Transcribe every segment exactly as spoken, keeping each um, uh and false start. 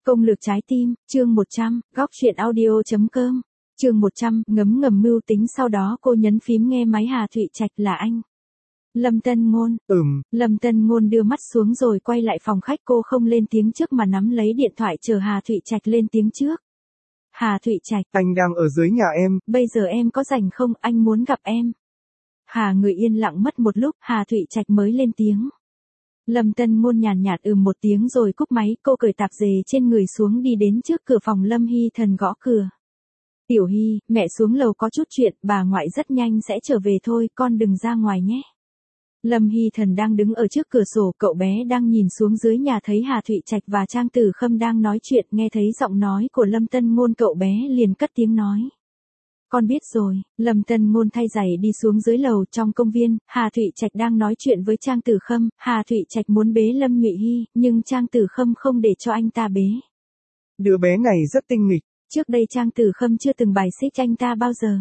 Công lược trái tim, chương một trăm, góc truyện audio.com, chương một trăm, ngấm ngầm mưu tính. Sau đó cô nhấn phím nghe máy. Hà Thụy Trạch: là anh. Lâm Tân Ngôn. Ừm. Lâm Tân Ngôn đưa mắt xuống rồi quay lại phòng khách. Cô không lên tiếng trước mà nắm lấy điện thoại chờ Hà Thụy Trạch lên tiếng trước. Hà Thụy Trạch: Anh đang ở dưới nhà em. Bây giờ em có rảnh không, anh muốn gặp em. Hà người yên lặng mất một lúc, Hà Thụy Trạch mới lên tiếng. Lâm Tân Ngôn nhàn nhạt ừ một tiếng rồi cúp máy. Cô cởi tạp dề trên người xuống đi đến trước cửa phòng. Lâm Hy Thần gõ cửa. Tiểu Hy, mẹ xuống lầu có chút chuyện, bà ngoại rất nhanh sẽ trở về thôi, con đừng ra ngoài nhé. Lâm Hy Thần đang đứng ở trước cửa sổ, cậu bé đang nhìn xuống dưới nhà thấy Hà Thụy Trạch và Trang Tử Khâm đang nói chuyện. Nghe thấy giọng nói của Lâm Tân Ngôn, cậu bé liền cất tiếng nói. Con biết rồi. Lâm Tân Ngôn thay giày đi xuống dưới lầu. Trong công viên, Hà Thụy Trạch đang nói chuyện với Trang Tử Khâm. Hà Thụy Trạch muốn bế Lâm Nhụy Hy, nhưng Trang Tử Khâm không để cho anh ta bế. Đứa bé này rất tinh nghịch. Trước đây Trang Tử Khâm chưa từng bài xích anh ta bao giờ.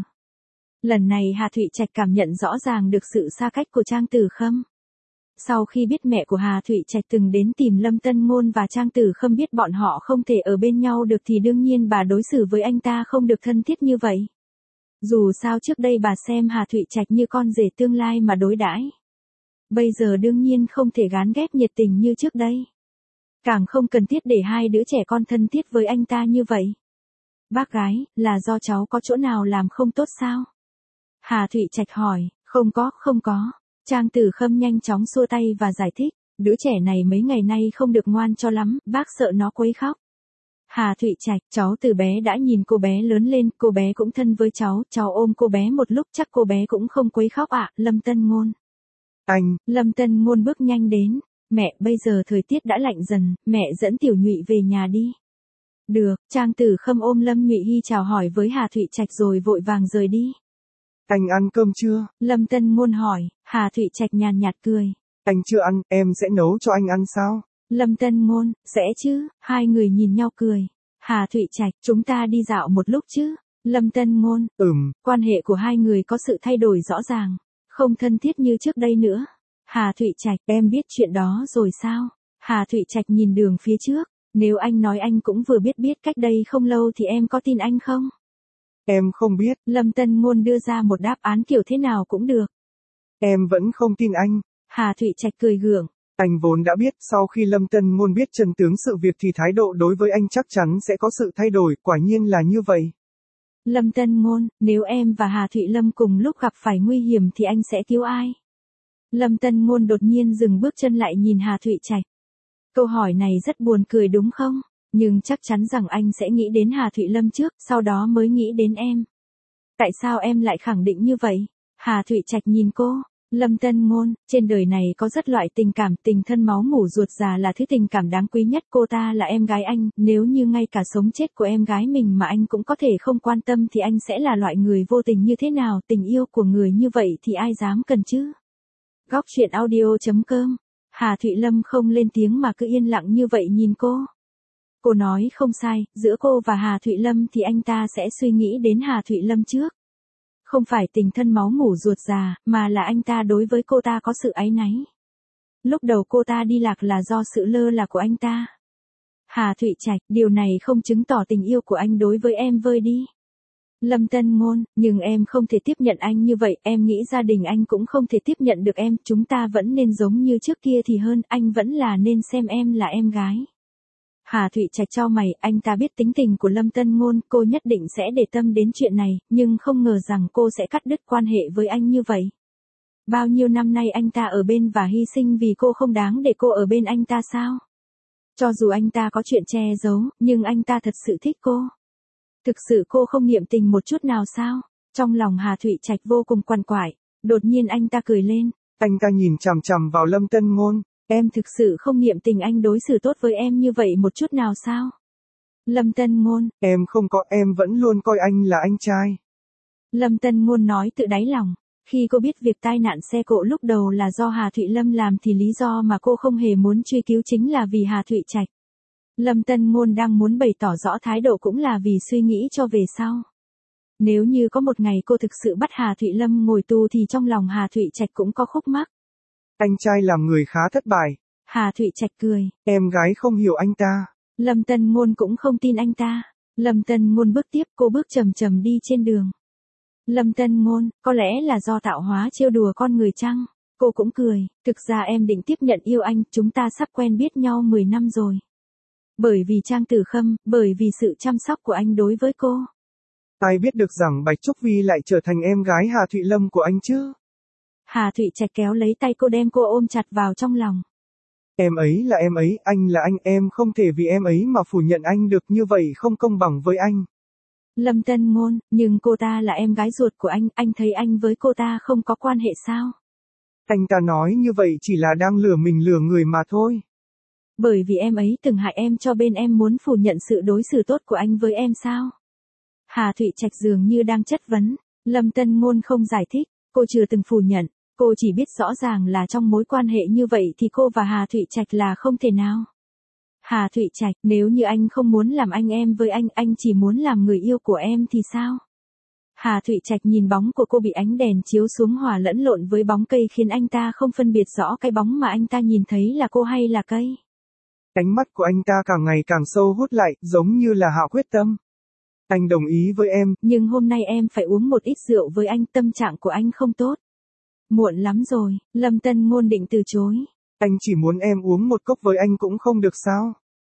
Lần này Hà Thụy Trạch cảm nhận rõ ràng được sự xa cách của Trang Tử Khâm. Sau khi biết mẹ của Hà Thụy Trạch từng đến tìm Lâm Tân Ngôn và Trang Tử Khâm biết bọn họ không thể ở bên nhau được thì đương nhiên bà đối xử với anh ta không được thân thiết như vậy. Dù sao trước đây bà xem Hà Thụy Trạch như con rể tương lai mà đối đãi. Bây giờ đương nhiên không thể gán ghép nhiệt tình như trước đây. Càng không cần thiết để hai đứa trẻ con thân thiết với anh ta như vậy. Bác gái, là do cháu có chỗ nào làm không tốt sao? Hà Thụy Trạch hỏi. Không có, không có. Trang Tử Khâm nhanh chóng xua tay và giải thích. Đứa trẻ này mấy ngày nay không được ngoan cho lắm, bác sợ nó quấy khóc. Hà Thụy Trạch: cháu từ bé đã nhìn cô bé lớn lên, cô bé cũng thân với cháu, cháu ôm cô bé một lúc chắc cô bé cũng không quấy khóc ạ. Lâm Tân Ngôn. Anh. Lâm Tân Ngôn bước nhanh đến. Mẹ, bây giờ thời tiết đã lạnh dần, mẹ dẫn Tiểu Nhụy về nhà đi. Được. Trang Tử Khâm ôm Lâm Nhụy Hy chào hỏi với Hà Thụy Trạch rồi vội vàng rời đi. Anh ăn cơm chưa? Lâm Tân Ngôn hỏi. Hà Thụy Trạch nhàn nhạt cười. Anh chưa ăn, em sẽ nấu cho anh ăn sao? Lâm Tân Ngôn. Sẽ chứ. Hai người nhìn nhau cười. Hà Thụy Trạch: chúng ta đi dạo một lúc chứ? Lâm Tân Ngôn. Ừm. Quan hệ của hai người có sự thay đổi rõ ràng, không thân thiết như trước đây nữa. Hà Thụy Trạch: em biết chuyện đó rồi sao? Hà Thụy Trạch nhìn đường phía trước. Nếu anh nói anh cũng vừa biết biết cách đây không lâu thì em có tin anh không? Em không biết. Lâm Tân Ngôn đưa ra một đáp án kiểu thế nào cũng được. Em vẫn không tin anh. Hà Thụy Trạch cười gượng. Anh vốn đã biết sau khi Lâm Tân Ngôn biết chân tướng sự việc thì thái độ đối với anh chắc chắn sẽ có sự thay đổi, quả nhiên là như vậy. Lâm Tân Ngôn: nếu em và Hà Thụy Lâm cùng lúc gặp phải nguy hiểm thì anh sẽ cứu ai? Lâm Tân Ngôn đột nhiên dừng bước chân lại nhìn Hà Thụy Trạch. Câu hỏi này rất buồn cười đúng không? Nhưng chắc chắn rằng anh sẽ nghĩ đến Hà Thụy Lâm trước, sau đó mới nghĩ đến em. Tại sao em lại khẳng định như vậy? Hà Thụy Trạch nhìn cô. Lâm Tân Ngôn: trên đời này có rất loại tình cảm, tình thân máu mủ ruột già là thứ tình cảm đáng quý nhất. Cô ta là em gái anh, nếu như ngay cả sống chết của em gái mình mà anh cũng có thể không quan tâm thì anh sẽ là loại người vô tình như thế nào? Tình yêu của người như vậy thì ai dám cần chứ? Góc truyện audio.com. Hà Thụy Lâm không lên tiếng mà cứ yên lặng như vậy nhìn cô. Cô nói không sai, giữa cô và Hà Thụy Lâm thì anh ta sẽ suy nghĩ đến Hà Thụy Lâm trước. Không phải tình thân máu mủ ruột già, mà là anh ta đối với cô ta có sự áy náy. Lúc đầu cô ta đi lạc là do sự lơ là của anh ta. Hà Thụy Trạch: điều này không chứng tỏ tình yêu của anh đối với em vơi đi. Lâm Tân Ngôn: nhưng em không thể tiếp nhận anh như vậy, em nghĩ gia đình anh cũng không thể tiếp nhận được em, chúng ta vẫn nên giống như trước kia thì hơn, anh vẫn là nên xem em là em gái. Hà Thụy Trạch chau mày, anh ta biết tính tình của Lâm Tân Ngôn, cô nhất định sẽ để tâm đến chuyện này, nhưng không ngờ rằng cô sẽ cắt đứt quan hệ với anh như vậy. Bao nhiêu năm nay anh ta ở bên và hy sinh vì cô không đáng để cô ở bên anh ta sao? Cho dù anh ta có chuyện che giấu, nhưng anh ta thật sự thích cô. Thực sự cô không niệm tình một chút nào sao? Trong lòng Hà Thụy Trạch vô cùng quằn quại, đột nhiên anh ta cười lên. Anh ta nhìn chằm chằm vào Lâm Tân Ngôn. Em thực sự không niệm tình anh đối xử tốt với em như vậy một chút nào sao? Lâm Tân Ngôn: em không có, em vẫn luôn coi anh là anh trai. Lâm Tân Ngôn nói tự đáy lòng. Khi cô biết việc tai nạn xe cộ lúc đầu là do Hà Thụy Lâm làm thì lý do mà cô không hề muốn truy cứu chính là vì Hà Thụy Trạch. Lâm Tân Ngôn đang muốn bày tỏ rõ thái độ cũng là vì suy nghĩ cho về sau. Nếu như có một ngày cô thực sự bắt Hà Thụy Lâm ngồi tù thì trong lòng Hà Thụy Trạch cũng có khúc mắc. Anh trai làm người khá thất bại. Hà Thụy Trạch cười. Em gái không hiểu anh ta. Lâm Tân Ngôn cũng không tin anh ta. Lâm Tân Ngôn bước tiếp, cô bước chậm chậm đi trên đường. Lâm Tân Ngôn, có lẽ là do tạo hóa trêu đùa con người chăng? Cô cũng cười, thực ra em định tiếp nhận yêu anh, chúng ta sắp quen biết nhau mười năm rồi. Bởi vì Trang Tử Khâm, bởi vì sự chăm sóc của anh đối với cô. Ai biết được rằng Bạch Trúc Vi lại trở thành em gái Hà Thụy Lâm của anh chứ? Hà Thụy Trạch kéo lấy tay cô đem cô ôm chặt vào trong lòng. Em ấy là em ấy, anh là anh, em không thể vì em ấy mà phủ nhận anh được, như vậy không công bằng với anh. Lâm Tân Ngôn, nhưng cô ta là em gái ruột của anh, anh thấy anh với cô ta không có quan hệ sao? Anh ta nói như vậy chỉ là đang lừa mình lừa người mà thôi. Bởi vì em ấy từng hại em cho bên em muốn phủ nhận sự đối xử tốt của anh với em sao? Hà Thụy Trạch dường như đang chất vấn. Lâm Tân Ngôn không giải thích, cô chưa từng phủ nhận, cô chỉ biết rõ ràng là trong mối quan hệ như vậy thì cô và Hà Thụy Trạch là không thể nào. Hà Thụy Trạch, nếu như anh không muốn làm anh em với anh, anh chỉ muốn làm người yêu của em thì sao? Hà Thụy Trạch nhìn bóng của cô bị ánh đèn chiếu xuống hòa lẫn lộn với bóng cây khiến anh ta không phân biệt rõ cái bóng mà anh ta nhìn thấy là cô hay là cây. Ánh mắt của anh ta càng ngày càng sâu hút lại, giống như là hạ quyết tâm. Anh đồng ý với em. Nhưng hôm nay em phải uống một ít rượu với anh, tâm trạng của anh không tốt. Muộn lắm rồi, Lâm Tân Ngôn định từ chối. Anh chỉ muốn em uống một cốc với anh cũng không được sao?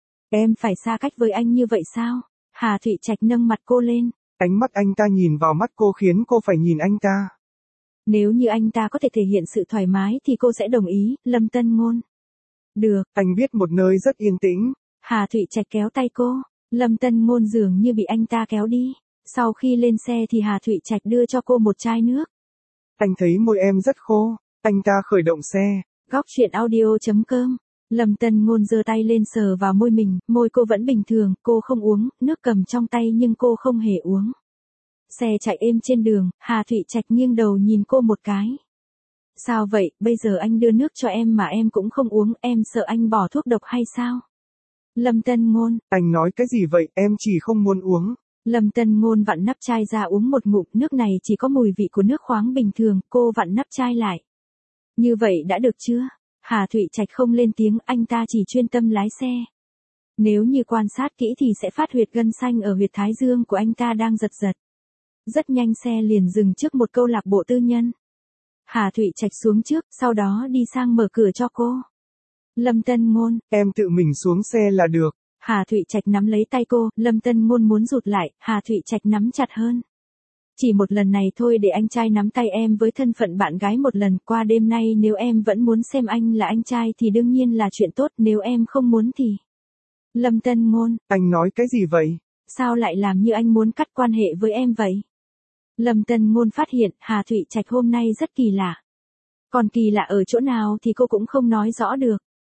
Em phải xa cách với anh như vậy sao? Hà Thụy Trạch nâng mặt cô lên. Ánh mắt anh ta nhìn vào mắt cô khiến cô phải nhìn anh ta. Nếu như anh ta có thể thể hiện sự thoải mái thì cô sẽ đồng ý, Lâm Tân Ngôn. Được. Anh biết một nơi rất yên tĩnh. Hà Thụy Trạch kéo tay cô. Lâm Tân Ngôn dường như bị anh ta kéo đi. Sau khi lên xe thì Hà Thụy Trạch đưa cho cô một chai nước. Anh thấy môi em rất khô. Anh ta khởi động xe. Góc truyện audio chấm com. Lâm Tân Ngôn giơ tay lên sờ vào môi mình, môi cô vẫn bình thường, cô không uống, nước cầm trong tay nhưng cô không hề uống. Xe chạy êm trên đường, Hà Thụy Trạch nghiêng đầu nhìn cô một cái. Sao vậy, bây giờ anh đưa nước cho em mà em cũng không uống, em sợ anh bỏ thuốc độc hay sao? Lâm Tân Ngôn. Anh nói cái gì vậy, em chỉ không muốn uống. Lâm Tân Ngôn vặn nắp chai ra uống một ngụm, nước này chỉ có mùi vị của nước khoáng bình thường, cô vặn nắp chai lại. Như vậy đã được chưa? Hà Thụy Trạch không lên tiếng, anh ta chỉ chuyên tâm lái xe. Nếu như quan sát kỹ thì sẽ phát huyệt gân xanh ở huyệt thái dương của anh ta đang giật giật. Rất nhanh xe liền dừng trước một câu lạc bộ tư nhân. Hà Thụy Trạch xuống trước, sau đó đi sang mở cửa cho cô. Lâm Tân Ngôn, em tự mình xuống xe là được. Hà Thụy Trạch nắm lấy tay cô, Lâm Tân Ngôn muốn rụt lại, Hà Thụy Trạch nắm chặt hơn. Chỉ một lần này thôi để anh trai nắm tay em với thân phận bạn gái một lần, qua đêm nay nếu em vẫn muốn xem anh là anh trai thì đương nhiên là chuyện tốt, nếu em không muốn thì... Lâm Tân Ngôn, anh nói cái gì vậy? Sao lại làm như anh muốn cắt quan hệ với em vậy? Lâm Tân Ngôn phát hiện Hà Thụy Trạch hôm nay rất kỳ lạ. Còn kỳ lạ ở chỗ nào thì cô cũng không nói rõ được.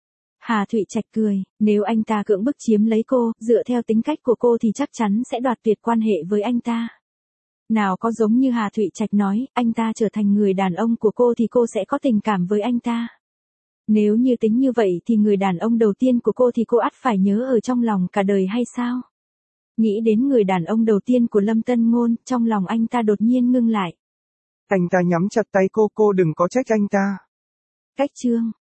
Hà Thụy Trạch cười, nếu anh ta cưỡng bức chiếm lấy cô, dựa theo tính cách của cô thì chắc chắn sẽ đoạt tuyệt quan hệ với anh ta. Nào có giống như Hà Thụy Trạch nói, anh ta trở thành người đàn ông của cô thì cô sẽ có tình cảm với anh ta. Nếu như tính như vậy thì người đàn ông đầu tiên của cô thì cô ắt phải nhớ ở trong lòng cả đời hay sao? Nghĩ đến người đàn ông đầu tiên của Lâm Tân Ngôn, trong lòng anh ta đột nhiên ngưng lại. Anh ta nhắm chặt tay cô, cô đừng có trách anh ta. Cách chương.